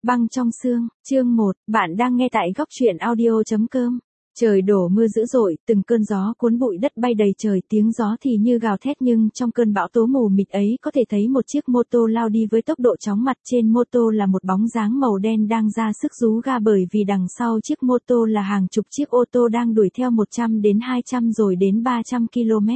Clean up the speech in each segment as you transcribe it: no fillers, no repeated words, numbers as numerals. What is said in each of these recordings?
Băng trong xương, chương 1, bạn đang nghe tại góc truyện audio.com. Trời đổ mưa dữ dội, từng cơn gió cuốn bụi đất bay đầy trời, tiếng gió thì như gào thét nhưng trong cơn bão tố mù mịt ấy có thể thấy một chiếc mô tô lao đi với tốc độ chóng mặt. Trên mô tô là một bóng dáng màu đen đang ra sức rú ga bởi vì đằng sau chiếc mô tô là hàng chục chiếc ô tô đang đuổi theo 100 đến 200 rồi đến 300 km.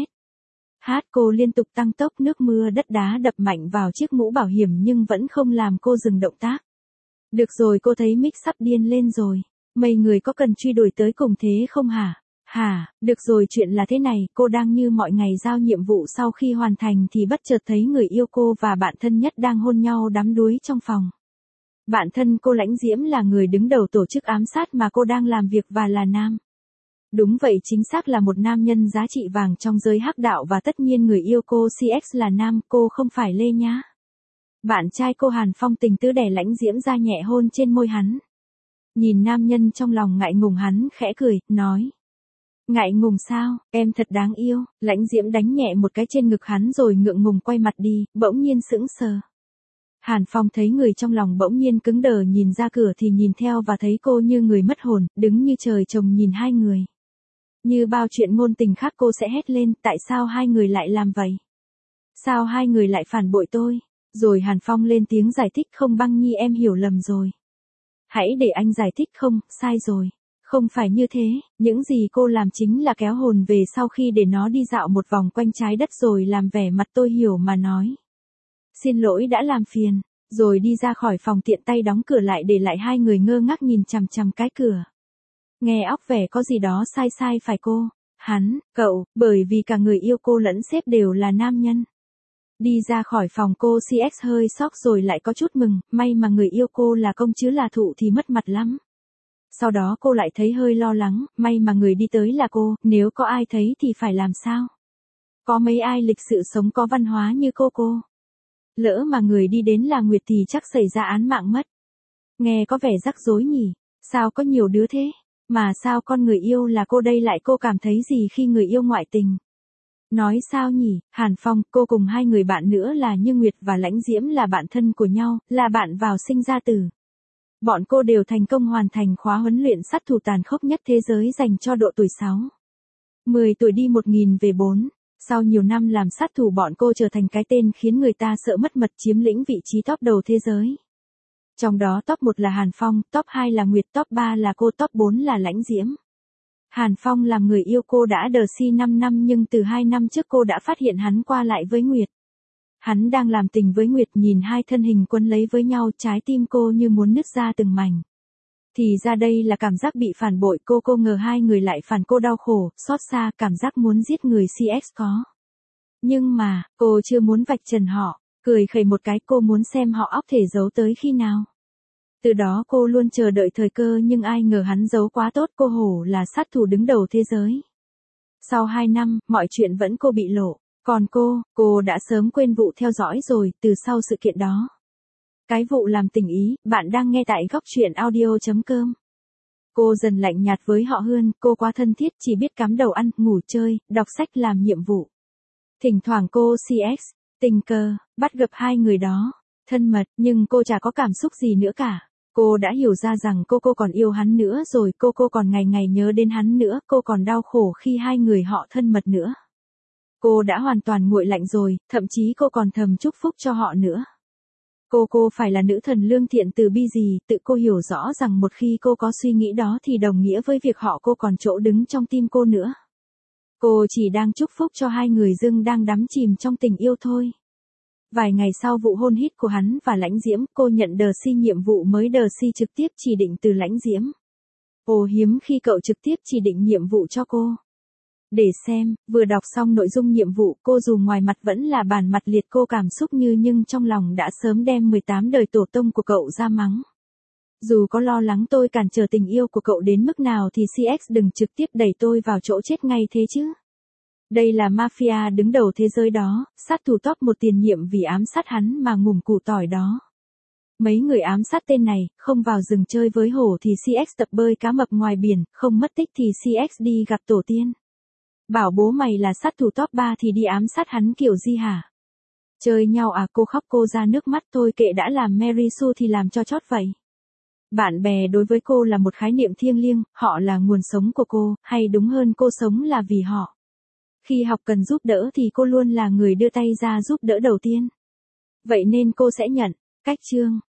Cô liên tục tăng tốc, nước mưa đất đá đập mạnh vào chiếc mũ bảo hiểm nhưng vẫn không làm cô dừng động tác. Được rồi, cô thấy Mick sắp điên lên rồi. Mấy người có cần truy đuổi tới cùng thế không hả? Được rồi, chuyện là thế này, cô đang như mọi ngày giao nhiệm vụ, sau khi hoàn thành thì bất chợt thấy người yêu cô và bạn thân nhất đang hôn nhau đắm đuối trong phòng. Bạn thân cô Lãnh Diễm là người đứng đầu tổ chức ám sát mà cô đang làm việc và là nam. Đúng vậy, chính xác là một nam nhân giá trị vàng trong giới hắc đạo, và tất nhiên người yêu cô CX là nam, cô không phải Lê nhá. Bạn trai cô Hàn Phong tình tứ đè Lãnh Diễm ra nhẹ hôn trên môi hắn. Nhìn nam nhân trong lòng ngại ngùng, hắn khẽ cười, nói. Ngại ngùng sao, em thật đáng yêu. Lãnh Diễm đánh nhẹ một cái trên ngực hắn rồi ngượng ngùng quay mặt đi, bỗng nhiên sững sờ. Hàn Phong thấy người trong lòng bỗng nhiên cứng đờ, nhìn ra cửa thì nhìn theo và thấy cô như người mất hồn, đứng như trời trồng nhìn hai người. Như bao chuyện ngôn tình khác, cô sẽ hét lên, tại sao hai người lại làm vậy? Sao hai người lại phản bội tôi? Rồi Hàn Phong lên tiếng giải thích, không Băng Nhi, em hiểu lầm rồi. Hãy để anh giải thích. Không, sai rồi. Không phải như thế, những gì cô làm chính là kéo hồn về sau khi để nó đi dạo một vòng quanh trái đất rồi làm vẻ mặt tôi hiểu mà nói. Xin lỗi đã làm phiền, rồi đi ra khỏi phòng, tiện tay đóng cửa lại để lại hai người ngơ ngác nhìn chằm chằm cái cửa. Nghe óc vẻ có gì đó sai phải cô. Cậu, bởi vì cả người yêu cô lẫn sếp đều là nam nhân. Đi ra khỏi phòng, cô CX hơi sốc rồi lại có chút mừng, may mà người yêu cô là công chứ là thụ thì mất mặt lắm. Sau đó cô lại thấy hơi lo lắng, may mà người đi tới là cô, nếu có ai thấy thì phải làm sao? Có mấy ai lịch sự sống có văn hóa như cô. Lỡ mà người đi đến là Nguyệt thì chắc xảy ra án mạng mất. Nghe có vẻ rắc rối nhỉ, sao có nhiều đứa thế? Mà sao con người yêu là cô đây lại cô cảm thấy gì khi người yêu ngoại tình? Nói sao nhỉ, Hàn Phong, cô cùng hai người bạn nữa là Như Nguyệt và Lãnh Diễm là bạn thân của nhau, là bạn vào sinh ra tử. Bọn cô đều thành công hoàn thành khóa huấn luyện sát thủ tàn khốc nhất thế giới dành cho độ tuổi 10 tuổi đi 1000 về 4. Sau nhiều năm làm sát thủ, bọn cô trở thành cái tên khiến người ta sợ mất mật, chiếm lĩnh vị trí top đầu thế giới. Trong đó top 1 là Hàn Phong, top 2 là Nguyệt, top 3 là cô, top 4 là Lãnh Diễm. Hàn Phong làm người yêu cô đã đờ si 5 năm nhưng từ 2 năm trước cô đã phát hiện hắn qua lại với Nguyệt. Hắn đang làm tình với Nguyệt, nhìn hai thân hình quấn lấy với nhau, trái tim cô như muốn nứt ra từng mảnh. Thì ra đây là cảm giác bị phản bội, cô ngờ hai người lại phản cô, đau khổ, xót xa, cảm giác muốn giết người CX có. Nhưng mà, cô chưa muốn vạch trần họ, cười khẩy một cái, cô muốn xem họ óc thể giấu tới khi nào. Từ đó cô luôn chờ đợi thời cơ, nhưng ai ngờ hắn giấu quá tốt, cô hổ là sát thủ đứng đầu thế giới. Sau 2 năm, mọi chuyện vẫn cô bị lộ, còn cô đã sớm quên vụ theo dõi rồi, từ sau sự kiện đó. Cái vụ làm tình ý, bạn đang nghe tại góc truyện audio.com. Cô dần lạnh nhạt với họ hơn, cô quá thân thiết, chỉ biết cắm đầu ăn, ngủ, chơi, đọc sách, làm nhiệm vụ. Thỉnh thoảng cô CX, tình cờ, bắt gặp hai người đó, thân mật, nhưng cô chả có cảm xúc gì nữa cả. Cô đã hiểu ra rằng cô còn yêu hắn nữa rồi, cô còn ngày ngày nhớ đến hắn nữa, cô còn đau khổ khi hai người họ thân mật nữa. Cô đã hoàn toàn nguội lạnh rồi, thậm chí cô còn thầm chúc phúc cho họ nữa. Cô phải là nữ thần lương thiện từ bi gì, tự cô hiểu rõ rằng một khi cô có suy nghĩ đó thì đồng nghĩa với việc cô còn chỗ đứng trong tim cô nữa. Cô chỉ đang chúc phúc cho hai người dưng đang đắm chìm trong tình yêu thôi. Vài ngày sau vụ hôn hít của hắn và Lãnh Diễm, cô nhận đờ si nhiệm vụ mới, đờ si trực tiếp chỉ định từ Lãnh Diễm. Hiếm khi cậu trực tiếp chỉ định nhiệm vụ cho cô. Để xem, vừa đọc xong nội dung nhiệm vụ, cô dù ngoài mặt vẫn là bản mặt liệt, cô cảm xúc nhưng trong lòng đã sớm đem 18 đời tổ tông của cậu ra mắng. Dù có lo lắng tôi cản trở tình yêu của cậu đến mức nào thì CX đừng trực tiếp đẩy tôi vào chỗ chết ngay thế chứ. Đây là mafia đứng đầu thế giới đó, sát thủ top 1 tiền nhiệm vì ám sát hắn mà ngủm củ tỏi đó. Mấy người ám sát tên này, không vào rừng chơi với hổ thì CX tập bơi cá mập ngoài biển, không mất tích thì CX đi gặp tổ tiên. Bảo bố mày là sát thủ top 3 thì đi ám sát hắn kiểu gì hả? Chơi nhau à? Cô khóc cô ra nước mắt, thôi kệ, đã làm Mary Sue thì làm cho chót vậy. Bạn bè đối với cô là một khái niệm thiêng liêng, họ là nguồn sống của cô, hay đúng hơn cô sống là vì họ. Khi học cần giúp đỡ thì cô luôn là người đưa tay ra giúp đỡ đầu tiên. Vậy nên cô sẽ nhận. Cách chương